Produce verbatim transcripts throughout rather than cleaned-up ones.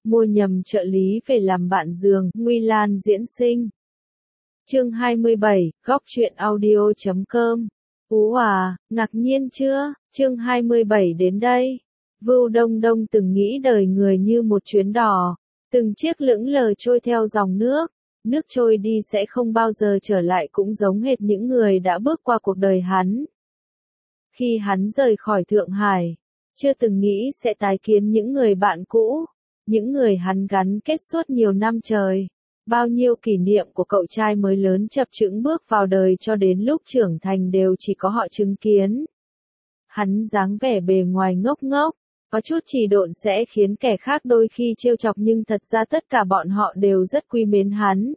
mua nhầm trợ lý về làm bạn giường, Nguy Lan diễn sinh. Chương hai mươi bảy, góc truyện audio chấm com. Ú à, ngạc nhiên chưa? Chương hai mươi bảy đến đây. Vưu Đông Đông từng nghĩ đời người như một chuyến đò, từng chiếc lững lờ trôi theo dòng nước, nước trôi đi sẽ không bao giờ trở lại, cũng giống hệt những người đã bước qua cuộc đời hắn. Khi hắn rời khỏi Thượng Hải, chưa từng nghĩ sẽ tái kiến những người bạn cũ, những người hắn gắn kết suốt nhiều năm trời. Bao nhiêu kỷ niệm của cậu trai mới lớn chập chững bước vào đời cho đến lúc trưởng thành đều chỉ có họ chứng kiến. Hắn dáng vẻ bề ngoài ngốc ngốc, có chút trì độn sẽ khiến kẻ khác đôi khi trêu chọc, nhưng thật ra tất cả bọn họ đều rất quý mến hắn.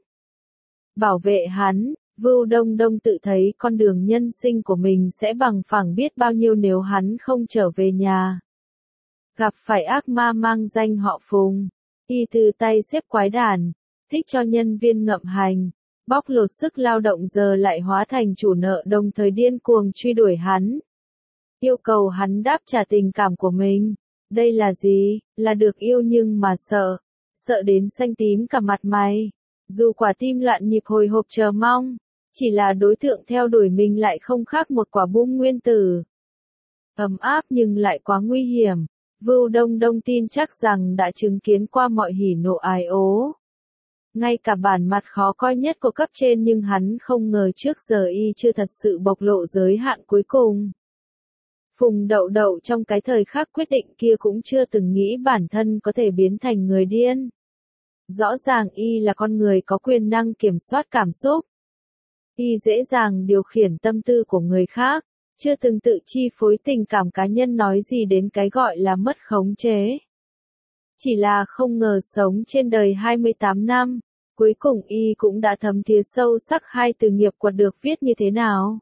Bảo vệ hắn, Vưu Đông Đông tự thấy con đường nhân sinh của mình sẽ bằng phẳng biết bao nhiêu nếu hắn không trở về nhà. Gặp phải ác ma mang danh họ Phùng, y từ tay xếp quái đản, thích cho nhân viên ngậm hành, bóc lột sức lao động, giờ lại hóa thành chủ nợ đồng thời điên cuồng truy đuổi hắn. Yêu cầu hắn đáp trả tình cảm của mình. Đây là gì? Là được yêu nhưng mà sợ. Sợ đến xanh tím cả mặt mày. Dù quả tim loạn nhịp hồi hộp chờ mong, chỉ là đối tượng theo đuổi mình lại không khác một quả bom nguyên tử. Ấm áp nhưng lại quá nguy hiểm. Vưu Đông Đông tin chắc rằng đã chứng kiến qua mọi hỉ nộ ái ố. Ngay cả bản mặt khó coi nhất của cấp trên, nhưng hắn không ngờ trước giờ y chưa thật sự bộc lộ giới hạn cuối cùng. Phùng Đậu Đậu trong cái thời khắc quyết định kia cũng chưa từng nghĩ bản thân có thể biến thành người điên. Rõ ràng y là con người có quyền năng kiểm soát cảm xúc. Y dễ dàng điều khiển tâm tư của người khác, chưa từng tự chi phối tình cảm cá nhân, nói gì đến cái gọi là mất khống chế. Chỉ là không ngờ sống trên đời hai mươi tám năm, cuối cùng y cũng đã thấm thía sâu sắc hai từ nghiệp quật được viết như thế nào.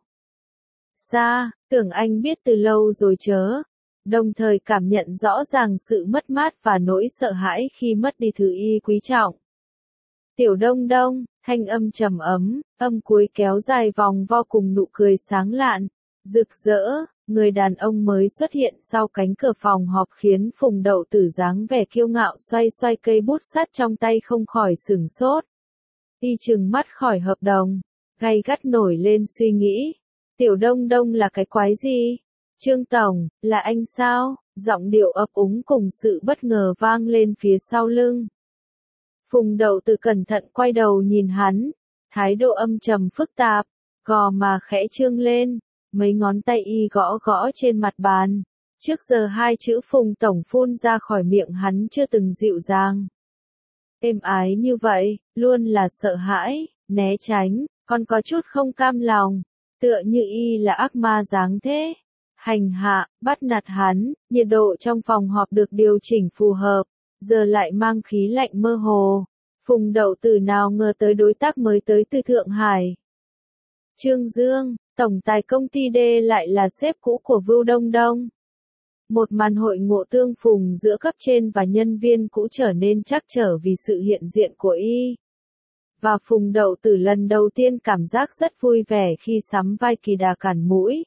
Xa, tưởng anh biết từ lâu rồi chớ, đồng thời cảm nhận rõ ràng sự mất mát và nỗi sợ hãi khi mất đi thứ y quý trọng. Tiểu Đông Đông, thanh âm trầm ấm, âm cuối kéo dài vòng vo cùng nụ cười sáng lạn, rực rỡ, người đàn ông mới xuất hiện sau cánh cửa phòng họp khiến Phùng Đậu Tử dáng vẻ kiêu ngạo xoay xoay cây bút sắt trong tay không khỏi sửng sốt. Y trừng mắt khỏi hợp đồng, gay gắt nổi lên suy nghĩ. Tiểu Đông Đông là cái quái gì? Trương Tổng, là anh sao? Giọng điệu ấp úng cùng sự bất ngờ vang lên phía sau lưng. Phùng Đậu Tử cẩn thận quay đầu nhìn hắn, thái độ âm trầm phức tạp, gò má khẽ trương lên, mấy ngón tay y gõ gõ trên mặt bàn. Trước giờ hai chữ Phùng Tổng phun ra khỏi miệng hắn chưa từng dịu dàng. Êm ái như vậy, luôn là sợ hãi, né tránh, còn có chút không cam lòng. Tựa như y là ác ma dáng thế. Hành hạ, bắt nạt hắn, nhiệt độ trong phòng họp được điều chỉnh phù hợp, giờ lại mang khí lạnh mơ hồ. Phùng Đậu Tử nào ngờ tới đối tác mới tới từ Thượng Hải. Trương Dương, tổng tài công ty D lại là sếp cũ của Vưu Đông Đông. Một màn hội ngộ tương phùng giữa cấp trên và nhân viên cũ trở nên trắc trở vì sự hiện diện của y. Và Phùng Đậu Tử lần đầu tiên cảm giác rất vui vẻ khi sắm vai kỳ đà cản mũi.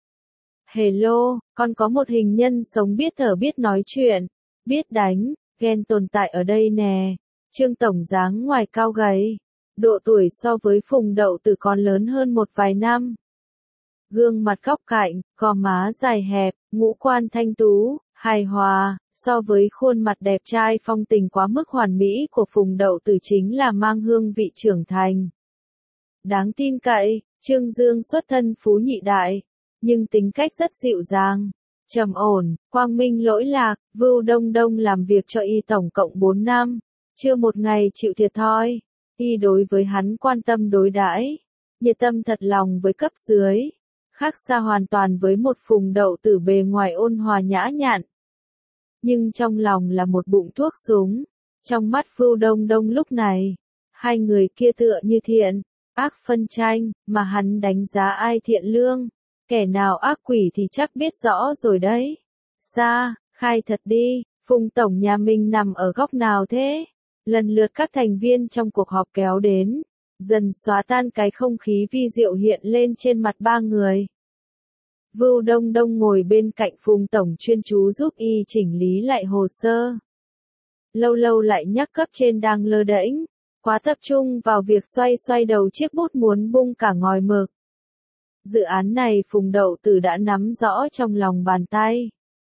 Hello, con có một hình nhân sống biết thở biết nói chuyện, biết đánh, ghen tồn tại ở đây nè. Trương Tổng dáng ngoài cao gầy, độ tuổi so với Phùng Đậu Tử còn lớn hơn một vài năm. Gương mặt góc cạnh, gò má dài hẹp, ngũ quan thanh tú, hài hòa, so với khuôn mặt đẹp trai phong tình quá mức hoàn mỹ của Phùng Đậu Tử chính là mang hương vị trưởng thành. Đáng tin cậy, Trương Dương xuất thân phú nhị đại, nhưng tính cách rất dịu dàng, trầm ổn, quang minh lỗi lạc. Vưu Đông Đông làm việc cho y tổng cộng bốn năm, chưa một ngày chịu thiệt thòi. Y đối với hắn quan tâm đối đãi, nhiệt tâm thật lòng với cấp dưới, khác xa hoàn toàn với một Phùng Đậu Tử bề ngoài ôn hòa nhã nhặn. Nhưng trong lòng là một bụng thuốc súng. Trong mắt Vưu Đông Đông lúc này, hai người kia tựa như thiện, ác phân tranh, mà hắn đánh giá ai thiện lương, kẻ nào ác quỷ thì chắc biết rõ rồi đấy. Xa, khai thật đi, Phùng Tổng nhà mình nằm ở góc nào thế? Lần lượt các thành viên trong cuộc họp kéo đến, dần xóa tan cái không khí vi diệu hiện lên trên mặt ba người. Vưu Đông Đông ngồi bên cạnh Phùng Tổng chuyên chú giúp y chỉnh lý lại hồ sơ. lâu lâu lại nhắc cấp trên đang lơ đễnh, quá tập trung vào việc xoay xoay đầu chiếc bút muốn bung cả ngòi mực. Dự án này Phùng Đậu Tử đã nắm rõ trong lòng bàn tay.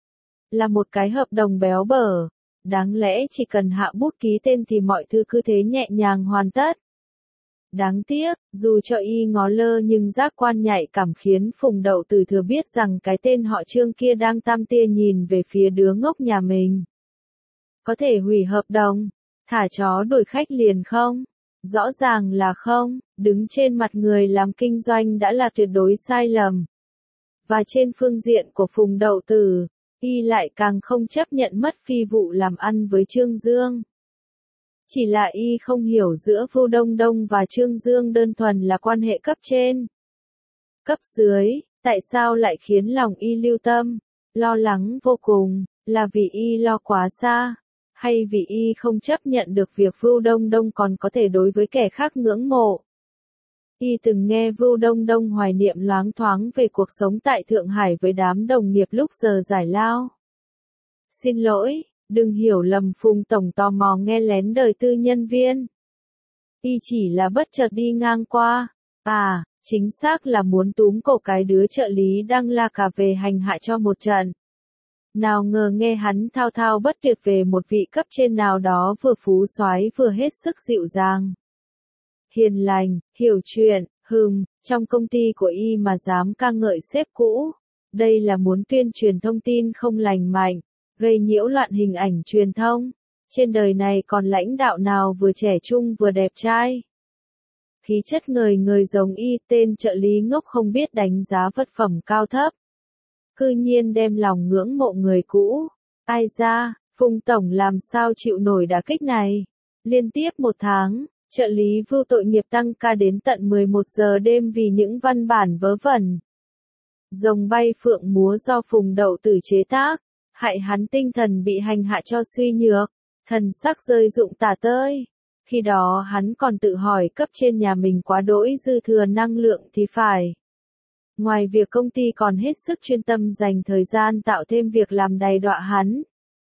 Là một cái hợp đồng béo bở, đáng lẽ chỉ cần hạ bút ký tên thì mọi thứ cứ thế nhẹ nhàng hoàn tất. Đáng tiếc, dù cho y ngó lơ nhưng giác quan nhạy cảm khiến Phùng Đậu Tử thừa biết rằng cái tên họ Trương kia đang tam tia nhìn về phía đứa ngốc nhà mình. Có thể hủy hợp đồng, thả chó đuổi khách liền không? Rõ ràng là không, đứng trên mặt người làm kinh doanh đã là tuyệt đối sai lầm. Và trên phương diện của Phùng Đậu Tử, y lại càng không chấp nhận mất phi vụ làm ăn với Trương Dương. Chỉ là y không hiểu giữa Vu Đông Đông và Trương Dương đơn thuần là quan hệ cấp trên, cấp dưới, tại sao lại khiến lòng y lưu tâm, lo lắng vô cùng, là vì y lo quá xa, hay vì y không chấp nhận được việc Vu Đông Đông còn có thể đối với kẻ khác ngưỡng mộ. Y từng nghe Vu Đông Đông hoài niệm loáng thoáng về cuộc sống tại Thượng Hải với đám đồng nghiệp lúc giờ giải lao. Xin lỗi, đừng hiểu lầm, Phùng Tổng tò mò nghe lén đời tư nhân viên. Y chỉ là bất chợt đi ngang qua, à, chính xác là muốn túm cổ cái đứa trợ lý đang la cà về hành hạ cho một trận. Nào ngờ nghe hắn thao thao bất tuyệt về một vị cấp trên nào đó vừa phú soái vừa hết sức dịu dàng, hiền lành, hiểu chuyện, hừm, trong công ty của y mà dám ca ngợi sếp cũ. Đây là muốn tuyên truyền thông tin không lành mạnh, gây nhiễu loạn hình ảnh truyền thông. Trên đời này còn lãnh đạo nào vừa trẻ trung vừa đẹp trai. Khí chất ngời ngời giống y, tên trợ lý ngốc không biết đánh giá vật phẩm cao thấp. Cư nhiên đem lòng ngưỡng mộ người cũ. Ai ra, Phùng Tổng làm sao chịu nổi đả kích này. Liên tiếp một tháng, trợ lý Vưu tội nghiệp tăng ca đến tận mười một giờ đêm vì những văn bản vớ vẩn. Rồng bay phượng múa do Phùng Đậu Tử chế tác, hại hắn tinh thần bị hành hạ cho suy nhược, thần sắc rơi rụng tả tơi. Khi đó hắn còn tự hỏi cấp trên nhà mình quá đỗi dư thừa năng lượng thì phải. Ngoài việc công ty còn hết sức chuyên tâm dành thời gian tạo thêm việc làm đầy đọa hắn.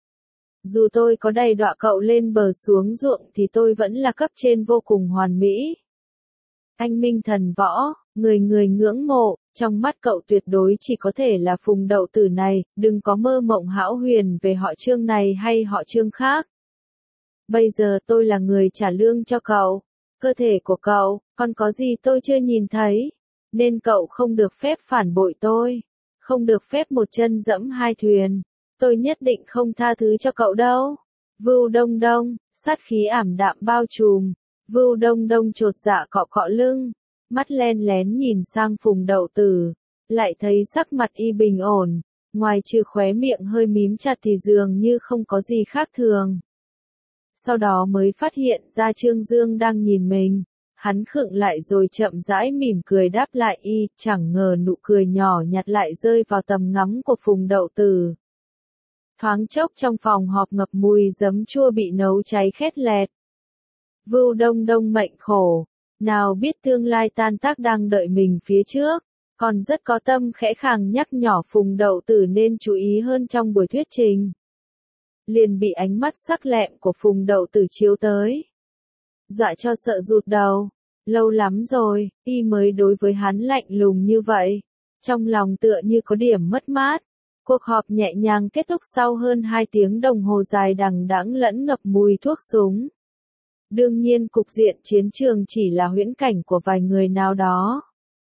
Dù tôi có đầy đọa cậu lên bờ xuống ruộng thì tôi vẫn là cấp trên vô cùng hoàn mỹ. Anh minh thần võ, người người ngưỡng mộ, trong mắt cậu tuyệt đối chỉ có thể là Phùng Đậu Tử này, đừng có mơ mộng hão huyền về họ Trương này hay họ Trương khác. Bây giờ tôi là người trả lương cho cậu, cơ thể của cậu, còn có gì tôi chưa nhìn thấy, nên cậu không được phép phản bội tôi, không được phép một chân dẫm hai thuyền, tôi nhất định không tha thứ cho cậu đâu. Vưu Đông Đông, sát khí ảm đạm bao trùm, Vưu Đông Đông chột dạ cọ cọ lưng, mắt len lén nhìn sang Phùng Đậu Tử, lại thấy sắc mặt y bình ổn, ngoài trừ khóe miệng hơi mím chặt thì dường như không có gì khác thường. Sau đó mới phát hiện ra Trương Dương đang nhìn mình, hắn khựng lại rồi chậm rãi mỉm cười đáp lại y, chẳng ngờ nụ cười nhỏ nhặt lại rơi vào tầm ngắm của Phùng Đậu Tử. Thoáng chốc trong phòng họp ngập mùi giấm chua bị nấu cháy khét lẹt. Vưu Đông Đông mệnh khổ, nào biết tương lai tan tác đang đợi mình phía trước, còn rất có tâm khẽ khàng nhắc nhỏ Phùng Đậu Tử nên chú ý hơn trong buổi thuyết trình. Liền bị ánh mắt sắc lẹm của Phùng Đậu Tử chiếu tới, dọa cho sợ rụt đầu. Lâu lắm rồi, y mới đối với hắn lạnh lùng như vậy. Trong lòng tựa như có điểm mất mát. Cuộc họp nhẹ nhàng kết thúc sau hơn hai tiếng đồng hồ dài đằng đẵng lẫn ngập mùi thuốc súng. Đương nhiên cục diện chiến trường chỉ là huyễn cảnh của vài người nào đó.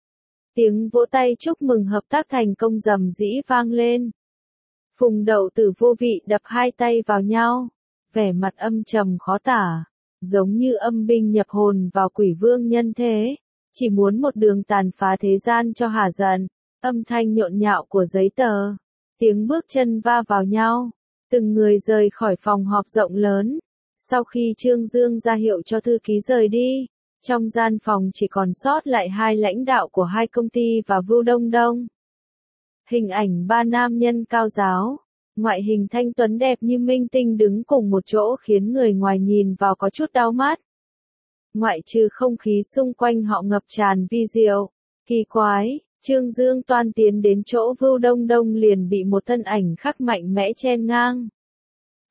Tiếng vỗ tay chúc mừng hợp tác thành công rầm rĩ vang lên. Phùng Đậu Tử vô vị đập hai tay vào nhau, vẻ mặt âm trầm khó tả, giống như âm binh nhập hồn vào quỷ vương nhân thế, chỉ muốn một đường tàn phá thế gian cho hả giận. Âm thanh nhộn nhạo của giấy tờ, tiếng bước chân va vào nhau, từng người rời khỏi phòng họp rộng lớn. Sau khi Trương Dương ra hiệu cho thư ký rời đi, trong gian phòng chỉ còn sót lại hai lãnh đạo của hai công ty và Vưu Đông Đông. Hình ảnh ba nam nhân cao giáo, ngoại hình thanh tuấn đẹp như minh tinh đứng cùng một chỗ khiến người ngoài nhìn vào có chút đau mắt. Ngoại trừ không khí xung quanh họ ngập tràn vi diệu, kỳ quái, Trương Dương toan tiến đến chỗ Vưu Đông Đông liền bị một thân ảnh khác mạnh mẽ chen ngang.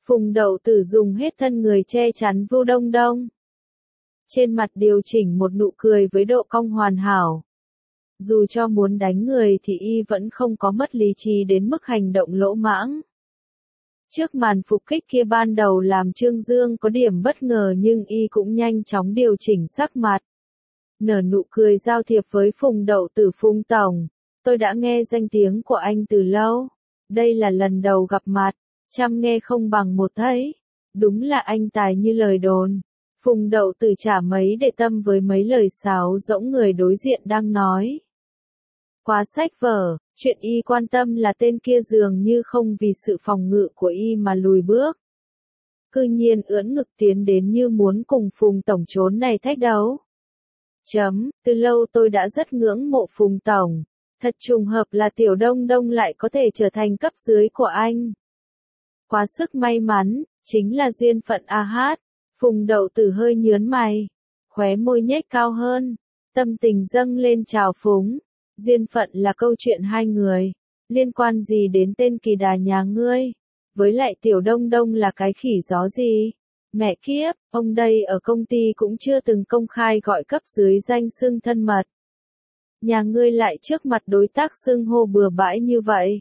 Phùng Đậu Tử dùng hết thân người che chắn Vưu Đông Đông. Trên mặt điều chỉnh một nụ cười với độ cong hoàn hảo. Dù cho muốn đánh người thì y vẫn không có mất lý trí đến mức hành động lỗ mãng. Trước màn phục kích kia ban đầu làm Trương Dương có điểm bất ngờ nhưng y cũng nhanh chóng điều chỉnh sắc mặt. Nở nụ cười giao thiệp với Phùng Đậu Tử. Phùng Tổng, tôi đã nghe danh tiếng của anh từ lâu. Đây là lần đầu gặp mặt, trăm nghe không bằng một thấy. Đúng là anh tài như lời đồn. Phùng Đậu Tử chả mấy để tâm với mấy lời sáo rỗng người đối diện đang nói. Qua sách vở, chuyện y quan tâm là tên kia dường như không vì sự phòng ngự của y mà lùi bước. Cư nhiên ưỡn ngực tiến đến như muốn cùng Phùng Tổng trốn này thách đấu. Chấm, từ lâu tôi đã rất ngưỡng mộ Phùng Tổng. Thật trùng hợp là Tiểu Đông Đông lại có thể trở thành cấp dưới của anh. Quá sức may mắn, chính là duyên phận a hát. Phùng Đậu Tử hơi nhớn mày, khóe môi nhếch cao hơn, tâm tình dâng lên trào phúng. Duyên phận là câu chuyện hai người, liên quan gì đến tên kỳ đà nhà ngươi? Với lại Tiểu Đông Đông là cái khỉ gió gì? Mẹ kiếp, ông đây ở công ty cũng chưa từng công khai gọi cấp dưới danh xưng thân mật. Nhà ngươi lại trước mặt đối tác xưng hô bừa bãi như vậy.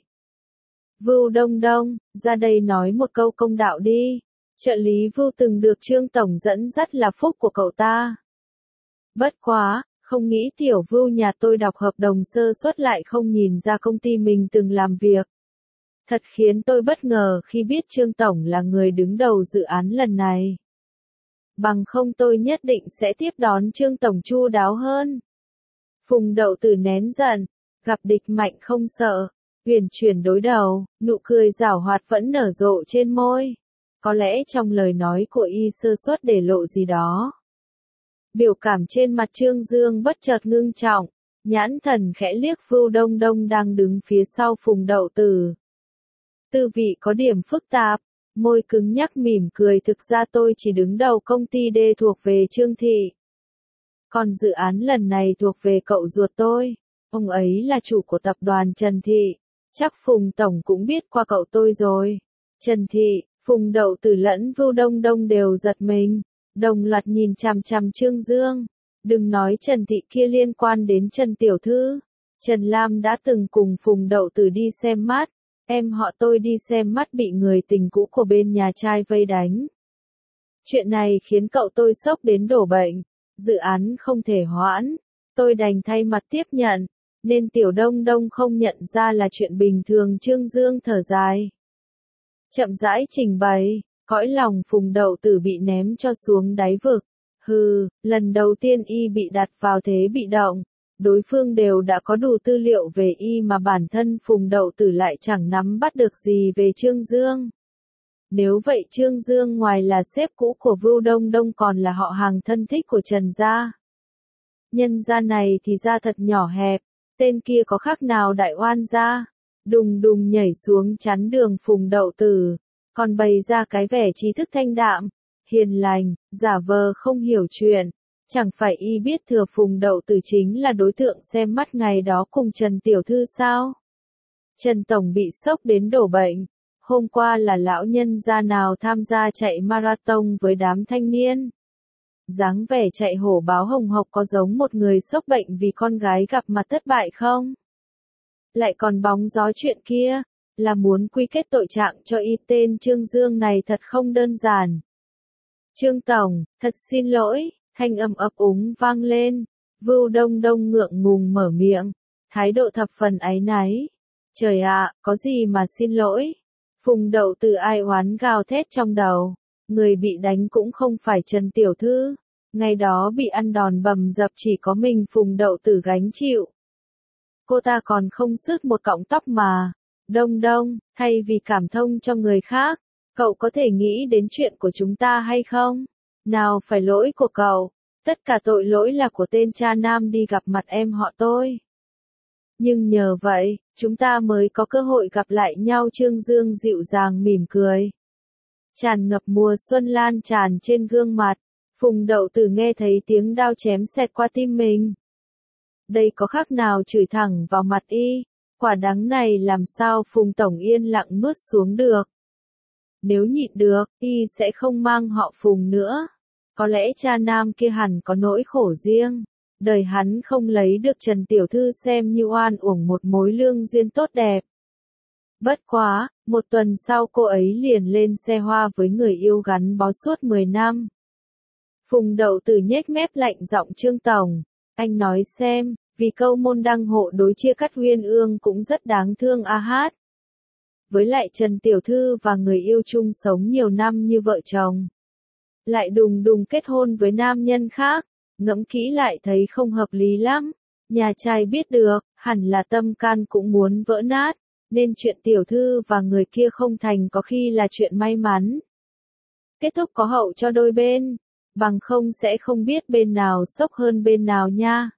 Vưu Đông Đông, ra đây nói một câu công đạo đi. Trợ lý Vưu từng được Trương Tổng dẫn dắt là phúc của cậu ta. Bất quá, không nghĩ tiểu Vưu nhà tôi đọc hợp đồng sơ suất lại không nhìn ra công ty mình từng làm việc. Thật khiến tôi bất ngờ khi biết Trương Tổng là người đứng đầu dự án lần này. Bằng không tôi nhất định sẽ tiếp đón Trương Tổng chu đáo hơn. Phùng Đậu Tử nén giận, gặp địch mạnh không sợ, huyền chuyển đối đầu, nụ cười giảo hoạt vẫn nở rộ trên môi. Có lẽ trong lời nói của y sơ suất để lộ gì đó. Biểu cảm trên mặt Trương Dương bất chợt ngưng trọng, nhãn thần khẽ liếc Vưu Đông Đông đang đứng phía sau Phùng Đậu Tử. Tư vị có điểm phức tạp, môi cứng nhắc mỉm cười, thực ra tôi chỉ đứng đầu công ty D thuộc về Trương Thị. Còn dự án lần này thuộc về cậu ruột tôi, ông ấy là chủ của tập đoàn Trần Thị, chắc Phùng Tổng cũng biết qua cậu tôi rồi. Trần Thị, Phùng Đậu Tử lẫn Vưu Đông Đông đều giật mình, đồng loạt nhìn chằm chằm Trương Dương. Đừng nói Trần Thị kia liên quan đến Trần Tiểu Thư. Trần Lam đã từng cùng Phùng Đậu Tử đi xem mắt, em họ tôi đi xem mắt bị người tình cũ của bên nhà trai vây đánh. Chuyện này khiến cậu tôi sốc đến đổ bệnh, dự án không thể hoãn, tôi đành thay mặt tiếp nhận, nên Tiểu Đông Đông không nhận ra là chuyện bình thường. Trương Dương thở dài, chậm rãi trình bày, cõi lòng Phùng Đậu Tử bị ném cho xuống đáy vực. Hừ, lần đầu tiên y bị đặt vào thế bị động, đối phương đều đã có đủ tư liệu về y mà bản thân Phùng Đậu Tử lại chẳng nắm bắt được gì về Trương Dương. Nếu vậy Trương Dương ngoài là sếp cũ của Vưu Đông Đông còn là họ hàng thân thích của Trần gia. Nhân gia này thì ra thật nhỏ hẹp, tên kia có khác nào đại oan gia, đùng đùng nhảy xuống chắn đường Phùng Đậu Tử, còn bày ra cái vẻ trí thức thanh đạm, hiền lành, giả vờ không hiểu chuyện. Chẳng phải y biết thừa Phùng Đậu Tử chính là đối tượng xem mắt ngày đó cùng Trần Tiểu Thư sao? Trần Tổng bị sốc đến đổ bệnh. Hôm qua là lão nhân gia nào tham gia chạy marathon với đám thanh niên. Dáng vẻ chạy hổ báo hồng hộc có giống một người sốc bệnh vì con gái gặp mặt thất bại không? Lại còn bóng gió chuyện kia, là muốn quy kết tội trạng cho y. Tên Trương Dương này thật không đơn giản. Trương Tổng, thật xin lỗi, thanh âm ấp úng vang lên. Vưu Đông Đông ngượng ngùng mở miệng, thái độ thập phần áy náy. Trời ạ, có gì mà xin lỗi? Phùng Đậu Tử ai oán gào thét trong đầu. Người bị đánh cũng không phải Trần Tiểu Thư. Ngày đó bị ăn đòn bầm dập chỉ có mình Phùng Đậu Tử gánh chịu. Cô ta còn không sứt một cọng tóc mà. Đông Đông, thay vì cảm thông cho người khác, cậu có thể nghĩ đến chuyện của chúng ta hay không? Nào phải lỗi của cậu, tất cả tội lỗi là của tên cha nam đi gặp mặt em họ tôi. Nhưng nhờ vậy, chúng ta mới có cơ hội gặp lại nhau. Trương Dương dịu dàng mỉm cười. Tràn ngập mùa xuân lan tràn trên gương mặt. Phùng Đậu Tử nghe thấy tiếng đao chém xẹt qua tim mình. Đây có khác nào chửi thẳng vào mặt y. Quả đắng này làm sao Phùng Tổng yên lặng nuốt xuống được. Nếu nhịn được, y sẽ không mang họ Phùng nữa. Có lẽ cha nam kia hẳn có nỗi khổ riêng. Đời hắn không lấy được Trần Tiểu Thư xem như oan uổng một mối lương duyên tốt đẹp. Bất quá, một tuần sau cô ấy liền lên xe hoa với người yêu gắn bó suốt mười năm. Phùng Đậu Tử nhếch mép lạnh giọng Trương Tổng, anh nói xem, vì câu môn đăng hộ đối chia cắt uyên ương cũng rất đáng thương a hát. Với lại Trần Tiểu Thư và người yêu chung sống nhiều năm như vợ chồng. Lại đùng đùng kết hôn với nam nhân khác, ngẫm kỹ lại thấy không hợp lý lắm. Nhà trai biết được, hẳn là tâm can cũng muốn vỡ nát, nên chuyện Tiểu Thư và người kia không thành có khi là chuyện may mắn. Kết thúc có hậu cho đôi bên, bằng không sẽ không biết bên nào sốc hơn bên nào nha.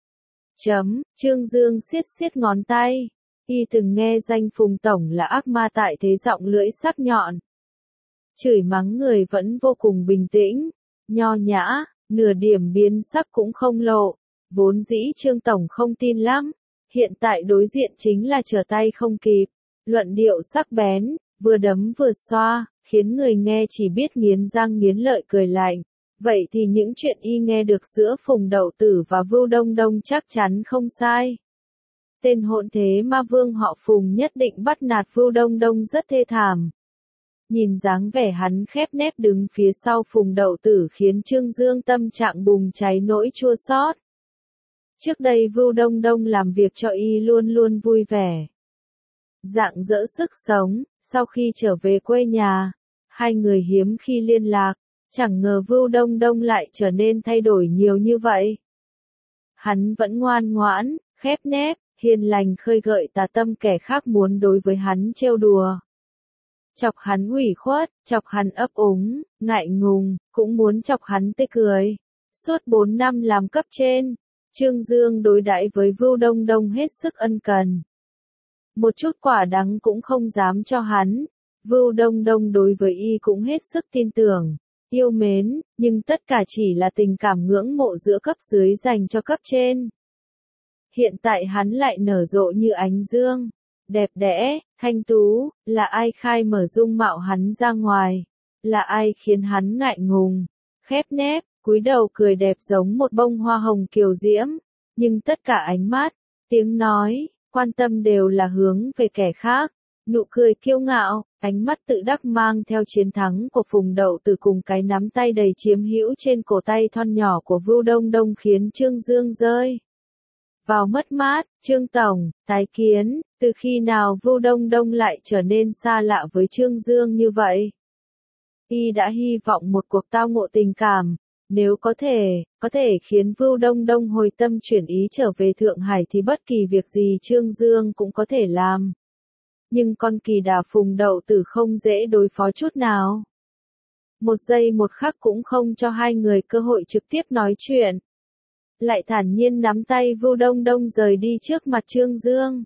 Chấm, Trương Dương siết siết ngón tay. Y từng nghe danh Phùng Tổng là ác ma tại thế giọng lưỡi sắc nhọn. Chửi mắng người vẫn vô cùng bình tĩnh, nho nhã, nửa điểm biến sắc cũng không lộ. Vốn dĩ Trương Tổng không tin lắm, hiện tại đối diện chính là trở tay không kịp. Luận điệu sắc bén, vừa đấm vừa xoa, khiến người nghe chỉ biết nghiến răng nghiến lợi cười lạnh. Vậy thì những chuyện y nghe được giữa Phùng Đậu Tử và Vưu Đông Đông chắc chắn không sai. Tên hỗn thế ma vương họ Phùng nhất định bắt nạt Vưu Đông Đông rất thê thảm. Nhìn dáng vẻ hắn khép nép đứng phía sau Phùng Đậu Tử khiến Trương Dương tâm trạng bùng cháy nỗi chua xót. Trước đây Vưu Đông Đông làm việc cho y luôn luôn vui vẻ, rạng rỡ sức sống. Sau khi trở về quê nhà, hai người hiếm khi liên lạc, chẳng ngờ Vưu Đông Đông lại trở nên thay đổi nhiều như vậy. Hắn vẫn ngoan ngoãn, khép nép, hiền lành khơi gợi tà tâm kẻ khác muốn đối với hắn trêu đùa. Chọc hắn ủy khuất, chọc hắn ấp úng, ngại ngùng, cũng muốn chọc hắn tê cười. Suốt bốn năm làm cấp trên, Trương Dương đối đãi với Vưu Đông Đông hết sức ân cần. Một chút quả đắng cũng không dám cho hắn. Vưu Đông Đông đối với y cũng hết sức tin tưởng, yêu mến, nhưng tất cả chỉ là tình cảm ngưỡng mộ giữa cấp dưới dành cho cấp trên. Hiện tại hắn lại nở rộ như ánh dương, đẹp đẽ, thanh tú, là ai khai mở dung mạo hắn ra ngoài, là ai khiến hắn ngại ngùng, khép nép, cúi đầu cười đẹp giống một bông hoa hồng kiều diễm, nhưng tất cả ánh mắt, tiếng nói, quan tâm đều là hướng về kẻ khác. Nụ cười kiêu ngạo, ánh mắt tự đắc mang theo chiến thắng của Phùng Đậu Tử cùng cái nắm tay đầy chiếm hữu trên cổ tay thon nhỏ của Vưu Đông Đông khiến Trương Dương rơi vào mất mát. Trương Tổng, tái kiến, từ khi nào Vưu Đông Đông lại trở nên xa lạ với Trương Dương như vậy? Y đã hy vọng một cuộc tao ngộ tình cảm, nếu có thể, có thể khiến Vưu Đông Đông hồi tâm chuyển ý trở về Thượng Hải thì bất kỳ việc gì Trương Dương cũng có thể làm. Nhưng con kỳ đà Phùng Đậu Tử không dễ đối phó chút nào. Một giây một khắc cũng không cho hai người cơ hội trực tiếp nói chuyện. Lại thản nhiên nắm tay Vưu Đông Đông rời đi trước mặt Trương Dương.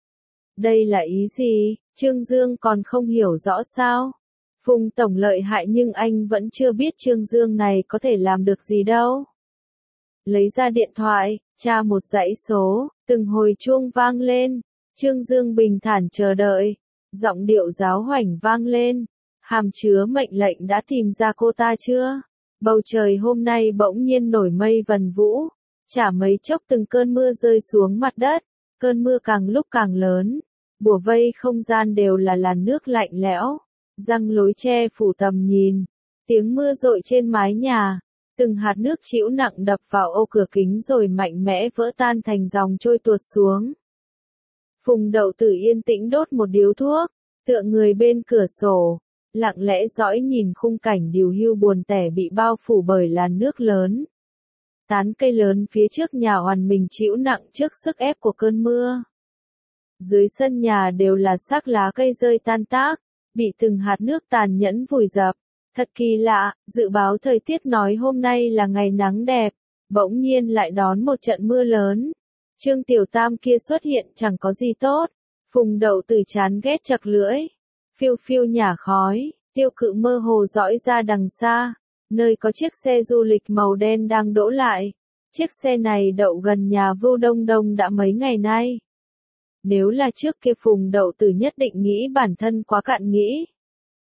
Đây là ý gì? Trương Dương còn không hiểu rõ sao? Phùng Tổng lợi hại nhưng anh vẫn chưa biết Trương Dương này có thể làm được gì đâu. Lấy ra điện thoại, tra một dãy số, từng hồi chuông vang lên. Trương Dương bình thản chờ đợi, giọng điệu giáo hoảnh vang lên, hàm chứa mệnh lệnh đã tìm ra cô ta chưa? Bầu trời hôm nay bỗng nhiên nổi mây vần vũ, chả mấy chốc từng cơn mưa rơi xuống mặt đất, cơn mưa càng lúc càng lớn, bủa vây không gian đều là làn nước lạnh lẽo, răng lối che phủ tầm nhìn, tiếng mưa rội trên mái nhà, từng hạt nước trĩu nặng đập vào ô cửa kính rồi mạnh mẽ vỡ tan thành dòng trôi tuột xuống. Phùng Đậu Tử yên tĩnh đốt một điếu thuốc, tựa người bên cửa sổ, lặng lẽ dõi nhìn khung cảnh điều hưu buồn tẻ bị bao phủ bởi làn nước lớn. Tán cây lớn phía trước nhà hoàn mình chịu nặng trước sức ép của cơn mưa. Dưới sân nhà đều là xác lá cây rơi tan tác, bị từng hạt nước tàn nhẫn vùi dập. Thật kỳ lạ, dự báo thời tiết nói hôm nay là ngày nắng đẹp, bỗng nhiên lại đón một trận mưa lớn. Trương Tiểu Tam kia xuất hiện chẳng có gì tốt. Phùng Đậu Tử chán ghét chặt lưỡi. Phiêu phiêu nhả khói, tiêu cự mơ hồ dõi ra đằng xa, nơi có chiếc xe du lịch màu đen đang đỗ lại. Chiếc xe này đậu gần nhà Vưu Đông Đông đã mấy ngày nay. Nếu là trước kia Phùng Đậu Tử nhất định nghĩ bản thân quá cạn nghĩ.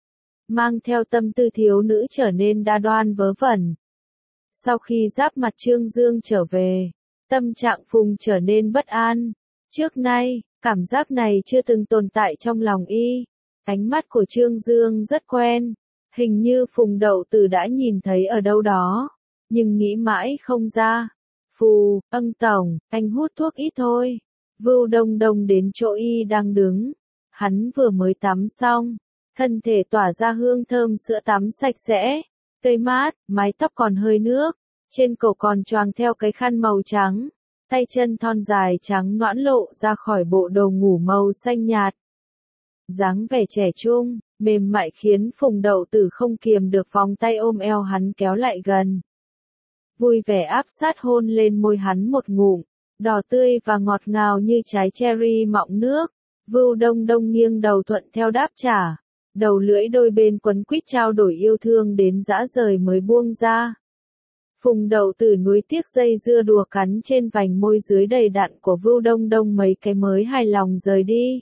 mang theo tâm tư thiếu nữ trở nên đa đoan vớ vẩn. Sau khi giáp mặt Trương Dương trở về, tâm trạng Phùng trở nên bất an. Trước nay, cảm giác này chưa từng tồn tại trong lòng y. Ánh mắt của Trương Dương rất quen, hình như Phùng Đậu Tử đã nhìn thấy ở đâu đó, nhưng nghĩ mãi không ra. Phù, ân tổng, anh hút thuốc ít thôi. Vưu Đông Đông đến chỗ y đang đứng. Hắn vừa mới tắm xong, thân thể tỏa ra hương thơm sữa tắm sạch sẽ, tươi mát, mái tóc còn hơi nước, trên cổ còn choàng theo cái khăn màu trắng, tay chân thon dài trắng nõn lộ ra khỏi bộ đồ ngủ màu xanh nhạt. Dáng vẻ trẻ trung, mềm mại khiến Phùng Đậu Tử không kiềm được vòng tay ôm eo hắn kéo lại gần. Vui vẻ áp sát hôn lên môi hắn một ngụm, đỏ tươi và ngọt ngào như trái cherry mọng nước. Vưu Đông Đông nghiêng đầu thuận theo đáp trả, đầu lưỡi đôi bên quấn quýt trao đổi yêu thương đến dã rời mới buông ra. Phùng Đậu Tử nuối tiếc dây dưa đùa cắn trên vành môi dưới đầy đặn của Vưu Đông Đông mấy cái mới hài lòng rời đi.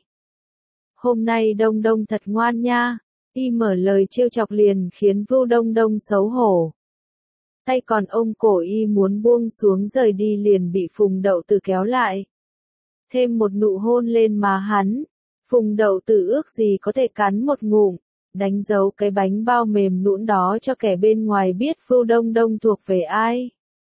Hôm nay Đông Đông thật ngoan nha, y mở lời trêu chọc liền khiến Vưu Đông Đông xấu hổ. Tay còn ôm cổ y muốn buông xuống rời đi liền bị Phùng Đậu Tử kéo lại. Thêm một nụ hôn lên má hắn, Phùng Đậu Tử ước gì có thể cắn một ngụm, đánh dấu cái bánh bao mềm nhũn đó cho kẻ bên ngoài biết Vưu Đông Đông thuộc về ai.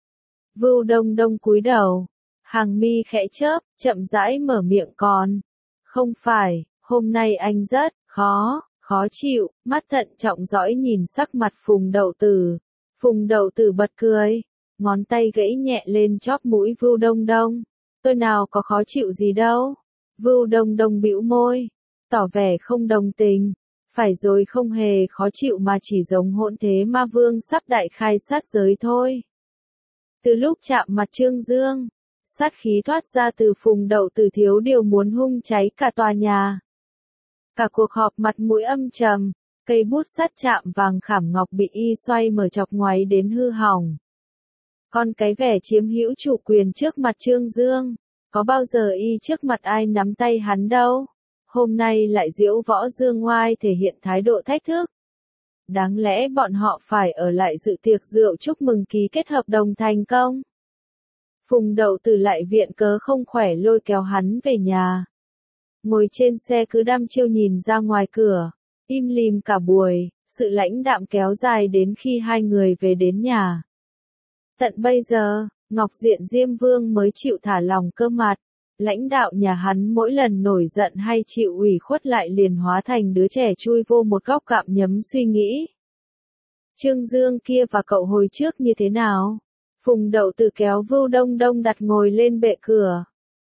Vưu Đông Đông cúi đầu, hàng mi khẽ chớp, chậm rãi mở miệng còn. Không phải, hôm nay anh rất khó, khó chịu, mắt thận trọng dõi nhìn sắc mặt Phùng Đậu Tử. Phùng Đậu Tử bật cười, ngón tay gãy nhẹ lên chóp mũi Vưu Đông Đông. Tôi nào có khó chịu gì đâu. Vưu Đông Đông bĩu môi, tỏ vẻ không đồng tình. Phải rồi, không hề khó chịu mà chỉ giống hỗn thế ma vương sắp đại khai sát giới thôi. Từ lúc chạm mặt Trương Dương, sát khí thoát ra từ Phùng Đậu Tử thiếu điều muốn hung cháy cả tòa nhà. Cả cuộc họp mặt mũi âm trầm, cây bút sắt chạm vàng khảm ngọc bị y xoay mở chọc ngoáy đến hư hỏng. Còn cái vẻ chiếm hữu chủ quyền trước mặt Trương Dương, có bao giờ y trước mặt ai nắm tay hắn đâu. Hôm nay lại diễu võ dương ngoai thể hiện thái độ thách thức. Đáng lẽ bọn họ phải ở lại dự tiệc rượu chúc mừng ký kết hợp đồng thành công. Phùng Đậu Tử lại viện cớ không khỏe lôi kéo hắn về nhà. Ngồi trên xe cứ đăm chiêu nhìn ra ngoài cửa, im lìm cả buổi, sự lãnh đạm kéo dài đến khi hai người về đến nhà. Tận bây giờ, Ngọc Diện Diêm Vương mới chịu thả lòng cơ mặt. Lãnh đạo nhà hắn mỗi lần nổi giận hay chịu ủy khuất lại liền hóa thành đứa trẻ chui vô một góc cạm nhấm suy nghĩ. Trương Dương kia và cậu hồi trước như thế nào? Phùng Đậu Tử kéo Vưu Đông Đông đặt ngồi lên bệ cửa.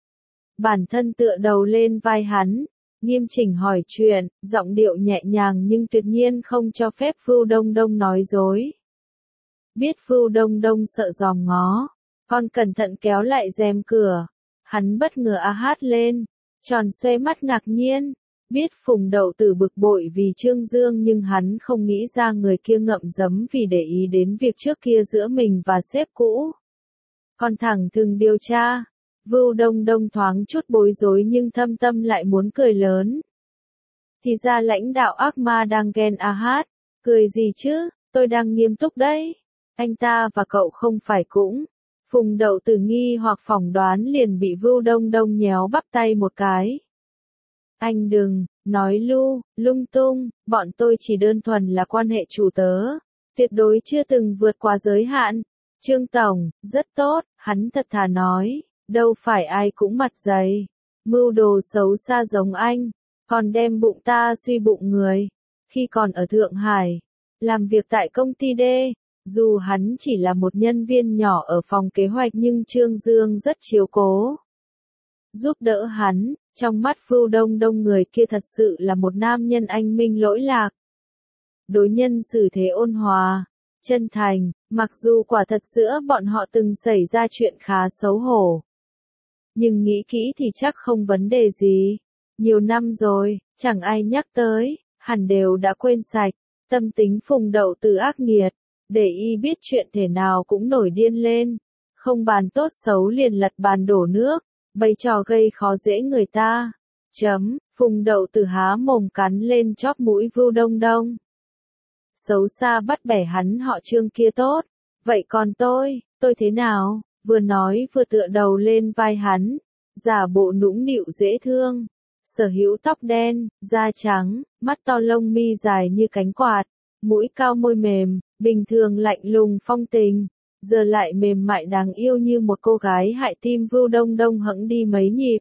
Bản thân tựa đầu lên vai hắn, nghiêm chỉnh hỏi chuyện, giọng điệu nhẹ nhàng nhưng tuyệt nhiên không cho phép Vưu Đông Đông nói dối. Biết Vưu Đông Đông sợ dòm ngó, con cẩn thận kéo lại rèm cửa. Hắn bất ngờ a hát lên, tròn xoe mắt ngạc nhiên, biết Phùng Đậu Tử bực bội vì Trương Dương nhưng hắn không nghĩ ra người kia ngậm giấm vì để ý đến việc trước kia giữa mình và sếp cũ. Còn thẳng thừng điều tra, Vưu Đông Đông thoáng chút bối rối nhưng thâm tâm lại muốn cười lớn. Thì ra lãnh đạo ác ma đang ghen a hát, cười gì chứ, tôi đang nghiêm túc đấy, anh ta và cậu không phải cũng. Phùng Đậu Tử nghi hoặc phỏng đoán liền bị Vưu Đông Đông nhéo bắp tay một cái. Anh đừng, nói lu, lung tung, bọn tôi chỉ đơn thuần là quan hệ chủ tớ, tuyệt đối chưa từng vượt qua giới hạn. Trương Tổng, rất tốt, hắn thật thà nói, đâu phải ai cũng mặt dày, mưu đồ xấu xa giống anh, còn đem bụng ta suy bụng người. Khi còn ở Thượng Hải, làm việc tại công ty D. Dù hắn chỉ là một nhân viên nhỏ ở phòng kế hoạch nhưng Trương Dương rất chiếu cố, giúp đỡ hắn. Trong mắt Vưu Đông Đông người kia thật sự là một nam nhân anh minh lỗi lạc. Đối nhân xử thế ôn hòa, chân thành, mặc dù quả thật giữa bọn họ từng xảy ra chuyện khá xấu hổ. Nhưng nghĩ kỹ thì chắc không vấn đề gì. Nhiều năm rồi, chẳng ai nhắc tới, hẳn đều đã quên sạch. Tâm tính Phùng Đậu Tử ác nghiệt, để y biết chuyện thể nào cũng nổi điên lên. Không bàn tốt xấu liền lật bàn đổ nước, bày trò gây khó dễ người ta. Chấm, Phùng Đậu Tử há mồm cắn lên chóp mũi Vưu Đông Đông. xấu xa bắt bẻ hắn họ Trương kia tốt. Vậy còn tôi, tôi thế nào? Vừa nói vừa tựa đầu lên vai hắn, giả bộ nũng nịu dễ thương. Sở hữu tóc đen, da trắng, mắt to lông mi dài như cánh quạt, mũi cao môi mềm, bình thường lạnh lùng phong tình, giờ lại mềm mại đáng yêu như một cô gái hại tim Vưu Đông Đông hẫng đi mấy nhịp.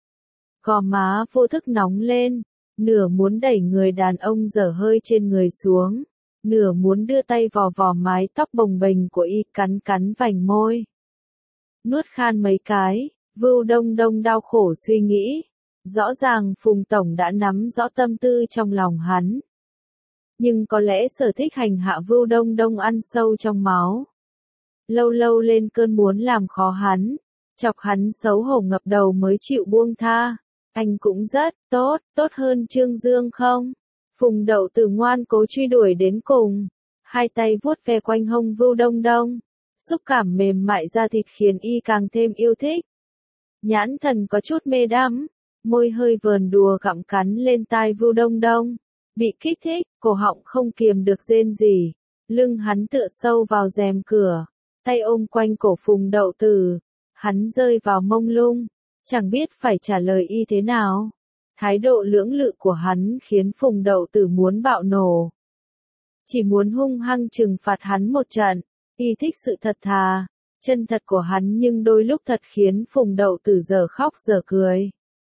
Gò má vô thức nóng lên, nửa muốn đẩy người đàn ông dở hơi trên người xuống, nửa muốn đưa tay vò vò mái tóc bồng bềnh của y cắn cắn vành môi. Nuốt khan mấy cái, Vưu Đông Đông đau khổ suy nghĩ. Rõ ràng Phùng Tổng đã nắm rõ tâm tư trong lòng hắn. Nhưng có lẽ sở thích hành hạ Vưu Đông Đông ăn sâu trong máu. Lâu lâu lên cơn muốn làm khó hắn, chọc hắn xấu hổ ngập đầu mới chịu buông tha. Anh cũng rất tốt, tốt hơn Trương Dương không? Phùng Đậu Tử ngoan cố truy đuổi đến cùng. Hai tay vuốt ve quanh hông Vưu Đông Đông. Xúc cảm mềm mại da thịt khiến y càng thêm yêu thích. Nhãn thần có chút mê đắm. Môi hơi vờn đùa gặm cắn lên tai Vưu Đông Đông. Bị kích thích, cổ họng không kiềm được rên rỉ. Lưng hắn tựa sâu vào rèm cửa. Tay ôm quanh cổ Phùng Đậu Tử. Hắn rơi vào mông lung. Chẳng biết phải trả lời y thế nào. Thái độ lưỡng lự của hắn khiến Phùng Đậu Tử muốn bạo nổ. Chỉ muốn hung hăng trừng phạt hắn một trận. Y thích sự thật thà, chân thật của hắn nhưng đôi lúc thật khiến Phùng Đậu Tử giờ khóc giờ cười.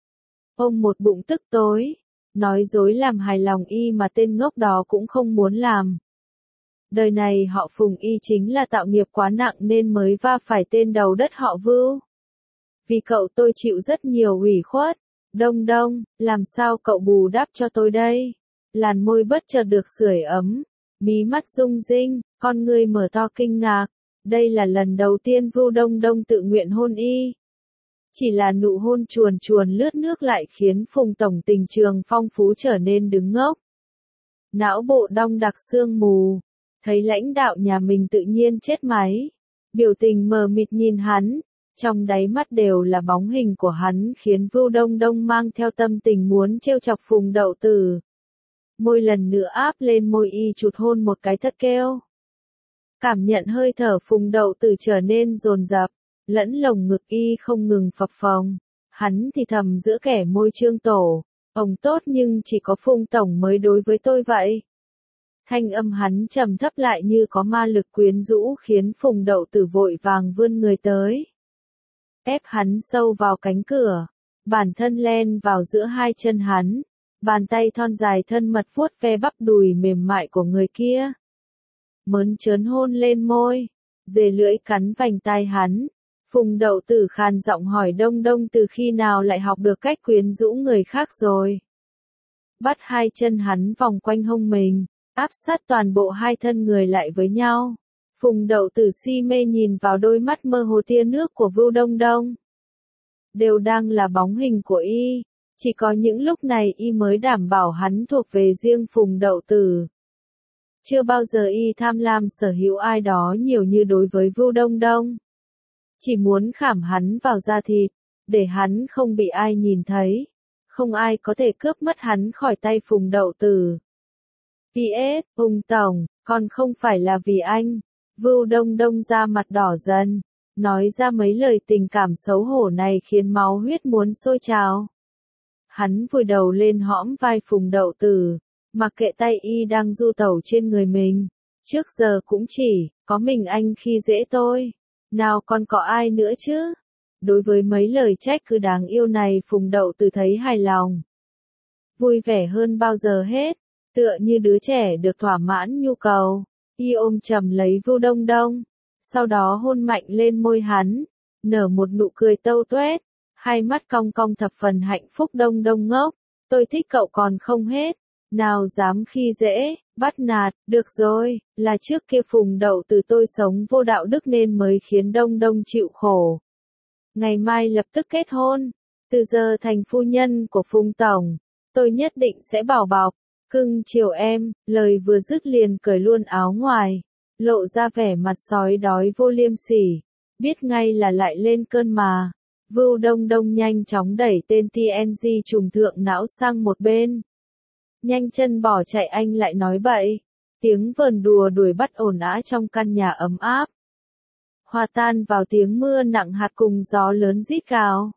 Ôm một bụng tức tối, nói dối làm hài lòng y mà tên ngốc đó cũng không muốn làm. Đời này họ Phùng y chính là tạo nghiệp quá nặng nên mới va phải tên đầu đất họ Vưu. Vì cậu tôi chịu rất nhiều ủy khuất. Đông Đông, làm sao cậu bù đắp cho tôi đây? Làn môi bất chợt được sưởi ấm, mí mắt rung rinh, con ngươi mở to kinh ngạc. Đây là lần đầu tiên Vưu Đông Đông tự nguyện hôn y. Chỉ là nụ hôn chuồn chuồn lướt nước lại khiến Phùng Tổng tình trường phong phú trở nên đứng ngốc. Não bộ đong đặc sương mù, thấy lãnh đạo nhà mình tự nhiên chết máy. Biểu tình mờ mịt nhìn hắn, trong đáy mắt đều là bóng hình của hắn khiến Vưu Đông Đông mang theo tâm tình muốn trêu chọc Phùng Đậu Tử. Môi lần nữa áp lên môi y chụt hôn một cái thất kêu. Cảm nhận hơi thở Phùng Đậu Tử trở nên dồn dập, lẫn lồng ngực y không ngừng phập phồng. Hắn thì thầm giữa kẻ môi Trương Tổ, ông tốt nhưng chỉ có Phùng Tổng mới đối với tôi vậy. Thanh âm hắn trầm thấp lại như có ma lực quyến rũ khiến Phùng Đậu Tử vội vàng vươn người tới. Ép hắn sâu vào cánh cửa, bản thân len vào giữa hai chân hắn, bàn tay thon dài thân mật vuốt ve bắp đùi mềm mại của người kia. Mớn trớn hôn lên môi, dề lưỡi cắn vành tai hắn. Phùng Đậu Tử khàn giọng hỏi Đông Đông từ khi nào lại học được cách quyến rũ người khác rồi. Bắt hai chân hắn vòng quanh hông mình, áp sát toàn bộ hai thân người lại với nhau. Phùng Đậu Tử si mê nhìn vào đôi mắt mơ hồ tia nước của Vưu Đông Đông. Đều đang là bóng hình của y, chỉ có những lúc này y mới đảm bảo hắn thuộc về riêng Phùng Đậu Tử. Chưa bao giờ y tham lam sở hữu ai đó nhiều như đối với Vưu Đông Đông. Chỉ muốn khảm hắn vào da thịt, để hắn không bị ai nhìn thấy. Không ai có thể cướp mất hắn khỏi tay Phùng Đậu Tử. pê ét, Phùng Tổng, còn không phải là vì anh. Vưu Đông Đông ra mặt đỏ dần, nói ra mấy lời tình cảm xấu hổ này khiến máu huyết muốn sôi trào. Hắn vùi đầu lên hõm vai Phùng Đậu Tử, mặc kệ tay y đang du tẩu trên người mình. Trước giờ cũng chỉ có mình anh khi dễ tôi, nào còn có ai nữa chứ? Đối với mấy lời trách cứ đáng yêu này Phùng Đậu Tử thấy hài lòng. Vui vẻ hơn bao giờ hết, tựa như đứa trẻ được thỏa mãn nhu cầu. Y ôm chầm lấy Vưu Đông Đông, sau đó hôn mạnh lên môi hắn, nở một nụ cười tâu tuét, hai mắt cong cong thập phần hạnh phúc. Đông Đông ngốc, tôi thích cậu còn không hết, nào dám khi dễ, bắt nạt, được rồi, là trước kia Phùng Đậu Tử tôi sống vô đạo đức nên mới khiến Đông Đông chịu khổ. Ngày mai lập tức kết hôn, từ giờ thành phu nhân của Phùng Tổng, tôi nhất định sẽ bảo bọc. Cưng chiều em, lời vừa dứt liền cởi luôn áo ngoài, lộ ra vẻ mặt sói đói vô liêm sỉ, biết ngay là lại lên cơn mà. Vưu Đông Đông nhanh chóng đẩy tên tê en giê trùng thượng não sang một bên. Nhanh chân bỏ chạy anh lại nói bậy, Tiếng vờn đùa đuổi bắt ồn ào trong căn nhà ấm áp. Hòa tan vào tiếng mưa nặng hạt cùng gió lớn rít gào.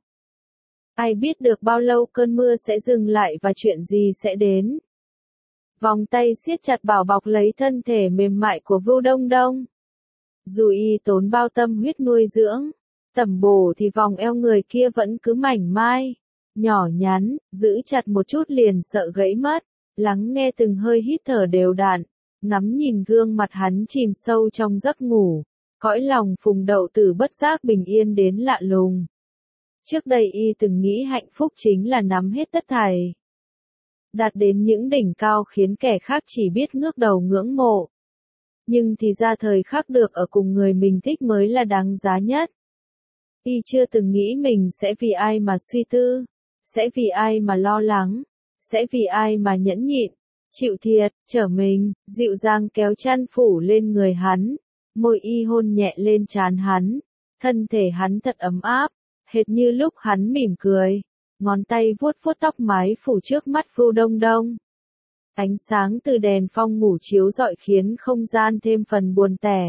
Ai biết được bao lâu cơn mưa sẽ dừng lại và chuyện gì sẽ đến. Vòng tay siết chặt bảo bọc lấy thân thể mềm mại của Vu Đông Đông. Dù y tốn bao tâm huyết nuôi dưỡng, tẩm bổ thì vòng eo người kia vẫn cứ mảnh mai, nhỏ nhắn, giữ chặt một chút liền sợ gãy mất. Lắng nghe từng hơi hít thở đều đặn, ngắm nhìn gương mặt hắn chìm sâu trong giấc ngủ, cõi lòng Phùng Đậu Tử bất giác bình yên đến lạ lùng. Trước đây y từng nghĩ hạnh phúc chính là nắm hết tất thảy, đạt đến những đỉnh cao khiến kẻ khác chỉ biết ngước đầu ngưỡng mộ. Nhưng thì ra thời khắc được ở cùng người mình thích mới là đáng giá nhất. Y chưa từng nghĩ mình sẽ vì ai mà suy tư, sẽ vì ai mà lo lắng, sẽ vì ai mà nhẫn nhịn, chịu thiệt, trở mình, dịu dàng kéo chăn phủ lên người hắn, môi y hôn nhẹ lên trán hắn, thân thể hắn thật ấm áp, hệt như lúc hắn mỉm cười, ngón tay vuốt vuốt tóc mái phủ trước mắt Vu Đông Đông. Ánh sáng từ đèn phong ngủ chiếu rọi khiến không gian thêm phần buồn tẻ.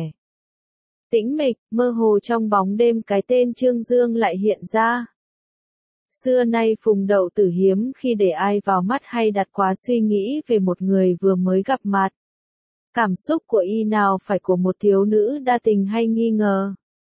Tĩnh mịch, mơ hồ trong bóng đêm cái tên Trương Dương lại hiện ra. Xưa nay Phùng Đậu Tử hiếm khi để ai vào mắt hay đặt quá suy nghĩ về một người vừa mới gặp mặt. Cảm xúc của y nào phải của một thiếu nữ đa tình hay nghi ngờ.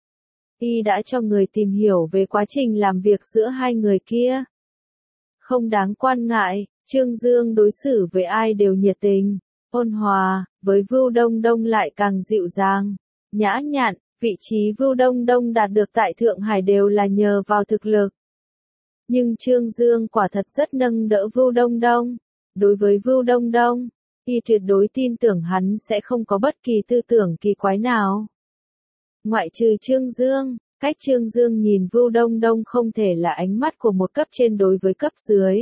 Y đã cho người tìm hiểu về quá trình làm việc giữa hai người kia. Không đáng quan ngại, Trương Dương đối xử với ai đều nhiệt tình, ôn hòa, với Vu Đông Đông lại càng dịu dàng, nhã nhặn. Vị trí Vu Đông Đông đạt được tại Thượng Hải đều là nhờ vào thực lực. Nhưng Trương Dương quả thật rất nâng đỡ Vu Đông Đông. Đối với Vu Đông Đông, y tuyệt đối tin tưởng hắn sẽ không có bất kỳ tư tưởng kỳ quái nào. Ngoại trừ Trương Dương, cách Trương Dương nhìn Vu Đông Đông không thể là ánh mắt của một cấp trên đối với cấp dưới.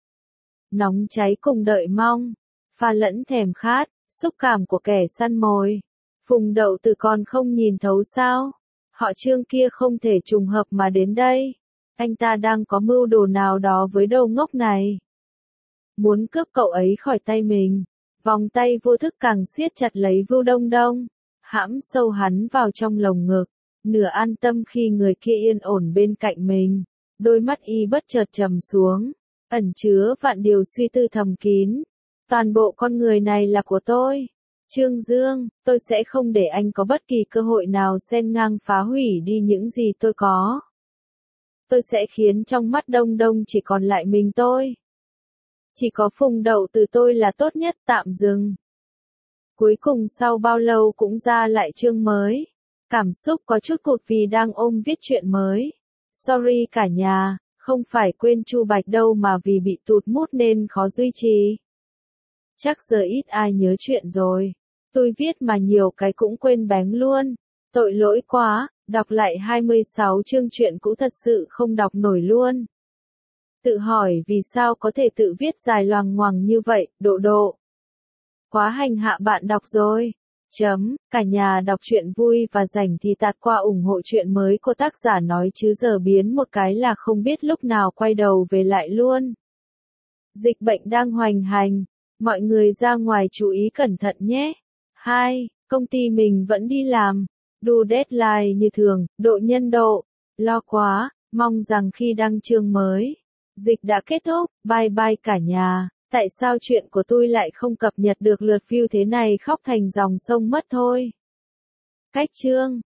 Nóng cháy cùng đợi mong, pha lẫn thèm khát, xúc cảm của kẻ săn mồi. Phùng Đậu Tử còn không nhìn thấu sao? Họ Trương kia không thể trùng hợp mà đến đây. Anh ta đang có mưu đồ nào đó với đầu ngốc này. Muốn cướp cậu ấy khỏi tay mình. Vòng tay vô thức càng siết chặt lấy Vu Đông Đông. Hãm sâu hắn vào trong lồng ngực. Nửa an tâm khi người kia yên ổn bên cạnh mình. Đôi mắt y bất chợt trầm xuống. Ẩn chứa vạn điều suy tư thầm kín. Toàn bộ con người này là của tôi. Trương Dương, tôi sẽ không để anh có bất kỳ cơ hội nào xen ngang phá hủy đi những gì tôi có. Tôi sẽ khiến trong mắt Đông Đông chỉ còn lại mình tôi. Chỉ có Phùng Đậu Tử tôi là tốt nhất, tạm dừng. Cuối cùng sau bao lâu cũng ra lại chương mới. Cảm xúc có chút cụt vì đang ôm viết chuyện mới. Sorry cả nhà, không phải quên Chu Bạch đâu mà vì bị tụt mút nên khó duy trì. Chắc giờ ít ai nhớ chuyện rồi. Tôi viết mà nhiều cái cũng quên bén luôn. Tội lỗi quá, đọc lại hai mươi sáu chương chuyện cũ thật sự không đọc nổi luôn. Tự hỏi vì sao có thể tự viết dài loằng ngoằng như vậy, Độ Độ. Quá hành hạ bạn đọc rồi. Chấm, cả nhà đọc truyện vui và rảnh thì tạt qua ủng hộ truyện mới của tác giả nói chứ giờ biến một cái là không biết lúc nào quay đầu về lại luôn. Dịch bệnh đang hoành hành, mọi người ra ngoài chú ý cẩn thận nhé. hai. Công ty mình vẫn đi làm, đu deadline như thường, độ nhân độ. Lo quá, mong rằng khi đăng chương mới, dịch đã kết thúc, bye bye cả nhà. Tại sao chuyện của tôi lại không cập nhật được lượt view thế này, khóc thành dòng sông mất thôi. Cách chương